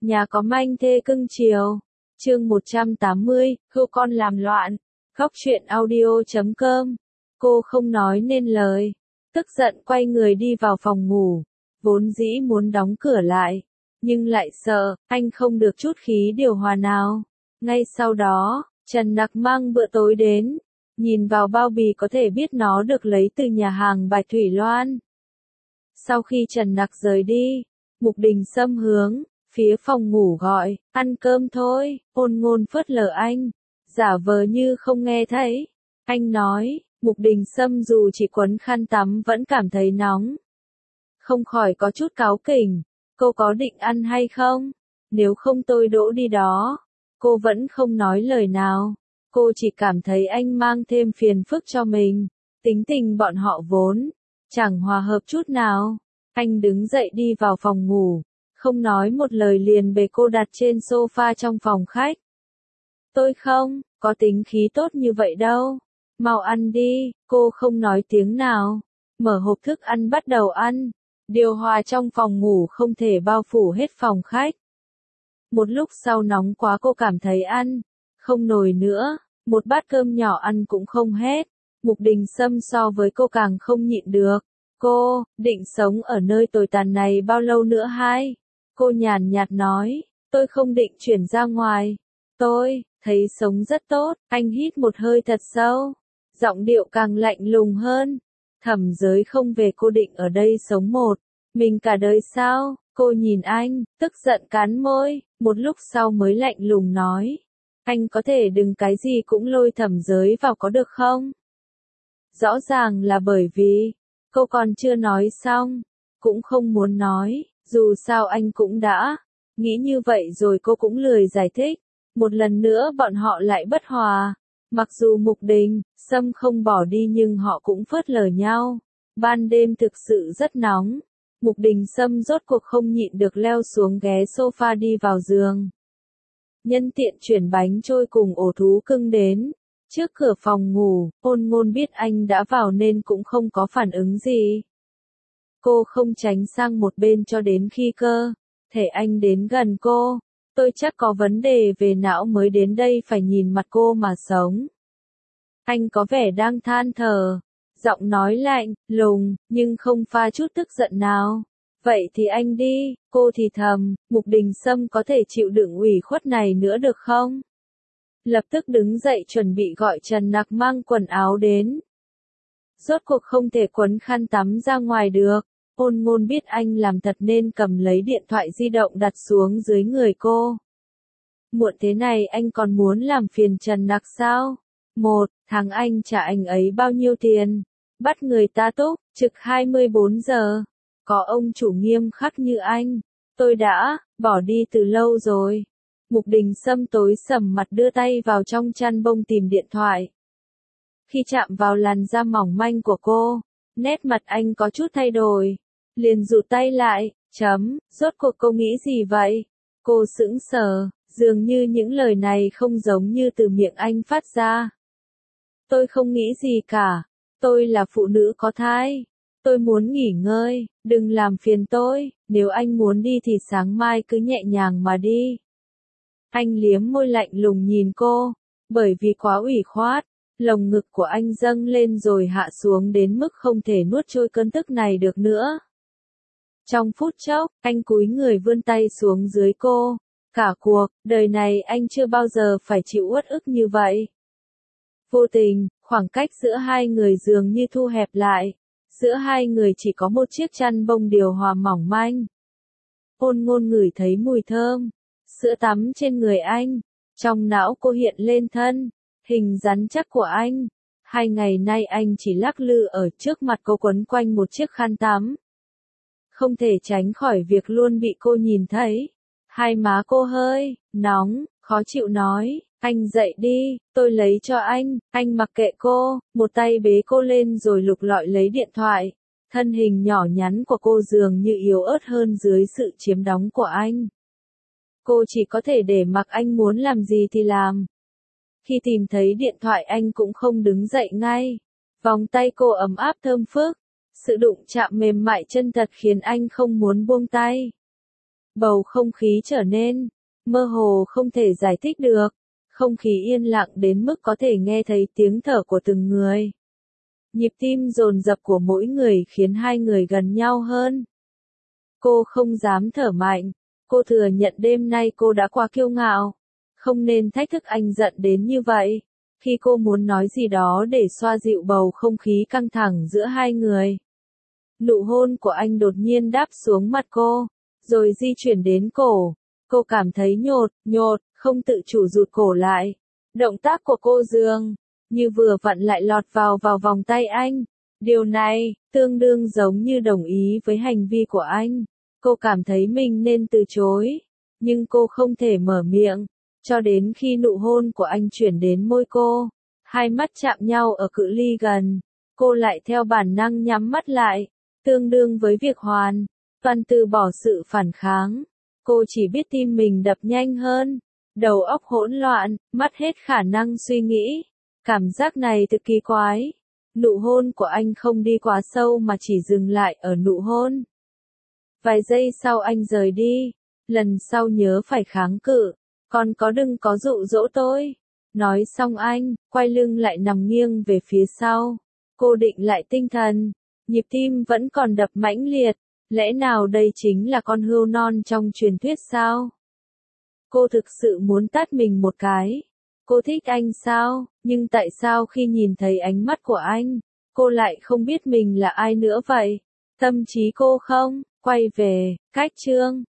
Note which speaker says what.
Speaker 1: Nhà có manh thê cưng chiều. Chương 180, hưu con làm loạn. Góc truyện audio.com. Cô không nói nên lời. Tức giận quay người đi vào phòng ngủ. Vốn dĩ muốn đóng cửa lại. Nhưng lại sợ, anh không được chút khí điều hòa nào. Ngay sau đó, Trần Nặc mang bữa tối đến. Nhìn vào bao bì có thể biết nó được lấy từ nhà hàng Bạch Thủy Loan. Sau khi Trần Nặc rời đi, Mục Đình Sâm hướng phía phòng ngủ gọi, ăn cơm thôi. Ôn Ngôn phớt lờ anh, giả vờ như không nghe thấy. Anh nói, Mục Đình Sâm dù chỉ quấn khăn tắm vẫn cảm thấy nóng. Không khỏi có chút cáu kỉnh, cô có định ăn hay không? Nếu không tôi đỗ đi đó. Cô vẫn không nói lời nào. Cô chỉ cảm thấy anh mang thêm phiền phức cho mình. Tính tình bọn họ vốn chẳng hòa hợp chút nào. Anh đứng dậy đi vào phòng ngủ, không nói một lời liền bế cô đặt trên sofa trong phòng khách. Tôi không có tính khí tốt như vậy đâu. Mau ăn đi. Cô không nói tiếng nào, mở hộp thức ăn bắt đầu ăn. Điều hòa trong phòng ngủ không thể bao phủ hết phòng khách. Một lúc sau nóng quá cô cảm thấy ăn không nổi nữa. Một bát cơm nhỏ ăn cũng không hết. Mục Đình Sâm so với cô càng không nhịn được. Cô định sống ở nơi tồi tàn này bao lâu nữa hay? Cô nhàn nhạt nói, tôi không định chuyển ra ngoài. Tôi thấy sống rất tốt. Anh hít một hơi thật sâu, giọng điệu càng lạnh lùng hơn. Thẩm Giới không về, cô định ở đây sống một mình cả đời sao? Cô nhìn anh, tức giận cắn môi, một lúc sau mới lạnh lùng nói, anh có thể đừng cái gì cũng lôi Thẩm Giới vào có được không? Rõ ràng là bởi vì cô còn chưa nói xong, cũng không muốn nói, dù sao anh cũng đã nghĩ như vậy rồi. Cô cũng lười giải thích. Một lần nữa bọn họ lại bất hòa. Mặc dù Mục Đình Sâm không bỏ đi nhưng họ cũng phớt lờ nhau. Ban đêm thực sự rất nóng. Mục Đình Sâm rốt cuộc không nhịn được leo xuống ghé sofa đi vào giường. Nhân tiện chuyển bánh trôi cùng ổ thú cưng đến. Trước cửa phòng ngủ, Ôn Ngôn biết anh đã vào nên cũng không có phản ứng gì. Cô không tránh sang một bên cho đến khi cơ thể anh đến gần cô. Tôi chắc có vấn đề về não mới đến đây phải nhìn mặt cô mà sống. Anh có vẻ đang than thở, giọng nói lạnh lùng nhưng không pha chút tức giận nào. Vậy thì anh đi. Cô thì thầm, Mục Đình Sâm có thể chịu đựng ủy khuất này nữa được không? Lập tức đứng dậy chuẩn bị gọi Trần Nặc mang quần áo đến. Rốt cuộc không thể quấn khăn tắm ra ngoài được. Ôn Ngôn biết anh làm thật nên cầm lấy điện thoại di động đặt xuống dưới người cô. Muộn thế này anh còn muốn làm phiền Trần Nặc sao? Một tháng anh trả anh ấy bao nhiêu tiền? Bắt người ta túc trực 24 giờ. Có ông chủ nghiêm khắc như anh, tôi đã bỏ đi từ lâu rồi. Mục Đình Sâm tối sầm mặt đưa tay vào trong chăn bông tìm điện thoại. Khi chạm vào làn da mỏng manh của cô, nét mặt anh có chút thay đổi. Liền rụt tay lại, rốt cuộc cô nghĩ gì vậy? Cô sững sờ, dường như những lời này không giống như từ miệng anh phát ra. Tôi không nghĩ gì cả, tôi là phụ nữ có thai. Tôi muốn nghỉ ngơi, đừng làm phiền tôi, nếu anh muốn đi thì sáng mai cứ nhẹ nhàng mà đi. Anh liếm môi lạnh lùng nhìn cô, bởi vì quá ủy khoát, lồng ngực của anh dâng lên rồi hạ xuống đến mức không thể nuốt trôi cơn tức này được nữa. Trong phút chốc, anh cúi người vươn tay xuống dưới cô. Cả cuộc đời này anh chưa bao giờ phải chịu uất ức như vậy. Vô tình, khoảng cách giữa hai người dường như thu hẹp lại. Giữa hai người chỉ có một chiếc chăn bông điều hòa mỏng manh. Ôn Ngôn ngửi thấy mùi thơm sữa tắm trên người anh. Trong não cô hiện lên thân hình rắn chắc của anh. 2 ngày nay anh chỉ lắc lư ở trước mặt cô quấn quanh một chiếc khăn tắm. Không thể tránh khỏi việc luôn bị cô nhìn thấy. Hai má cô hơi nóng, khó chịu nói, anh dậy đi, tôi lấy cho anh. Anh mặc kệ cô, một tay bế cô lên rồi lục lọi lấy điện thoại. Thân hình nhỏ nhắn của cô dường như yếu ớt hơn dưới sự chiếm đóng của anh. Cô chỉ có thể để mặc anh muốn làm gì thì làm. Khi tìm thấy điện thoại anh cũng không đứng dậy ngay. Vòng tay cô ấm áp thơm phức. Sự đụng chạm mềm mại chân thật khiến anh không muốn buông tay. Bầu không khí trở nên mơ hồ không thể giải thích được. Không khí yên lặng đến mức có thể nghe thấy tiếng thở của từng người. Nhịp tim dồn dập của mỗi người khiến hai người gần nhau hơn. Cô không dám thở mạnh. Cô thừa nhận đêm nay cô đã quá kiêu ngạo. Không nên thách thức anh giận đến như vậy. Khi cô muốn nói gì đó để xoa dịu bầu không khí căng thẳng giữa hai người. Nụ hôn của anh đột nhiên đáp xuống mặt cô, rồi di chuyển đến cổ. Cô cảm thấy nhột, không tự chủ rụt cổ lại. Động tác của cô dường như vừa vặn lại lọt vào vòng tay anh. Điều này, tương đương giống như đồng ý với hành vi của anh. Cô cảm thấy mình nên từ chối, nhưng cô không thể mở miệng, cho đến khi nụ hôn của anh chuyển đến môi cô. Hai mắt chạm nhau ở cự ly gần, cô lại theo bản năng nhắm mắt lại, tương đương với việc hoàn toàn từ bỏ sự phản kháng. Cô chỉ biết tim mình đập nhanh hơn, đầu óc hỗn loạn, mất hết khả năng suy nghĩ. Cảm giác này thực kỳ quái. Nụ hôn của anh không đi quá sâu mà chỉ dừng lại ở nụ hôn. Vài giây sau anh rời đi. Lần sau nhớ phải kháng cự. Còn có đừng có dụ dỗ tôi. Nói xong anh, quay lưng lại nằm nghiêng về phía sau. Cô định lại tinh thần. Nhịp tim vẫn còn đập mãnh liệt. Lẽ nào đây chính là con hươu non trong truyền thuyết sao? Cô thực sự muốn tát mình một cái. Cô thích anh sao? Nhưng tại sao khi nhìn thấy ánh mắt của anh, cô lại không biết mình là ai nữa vậy? Tâm trí cô không quay về, cách chương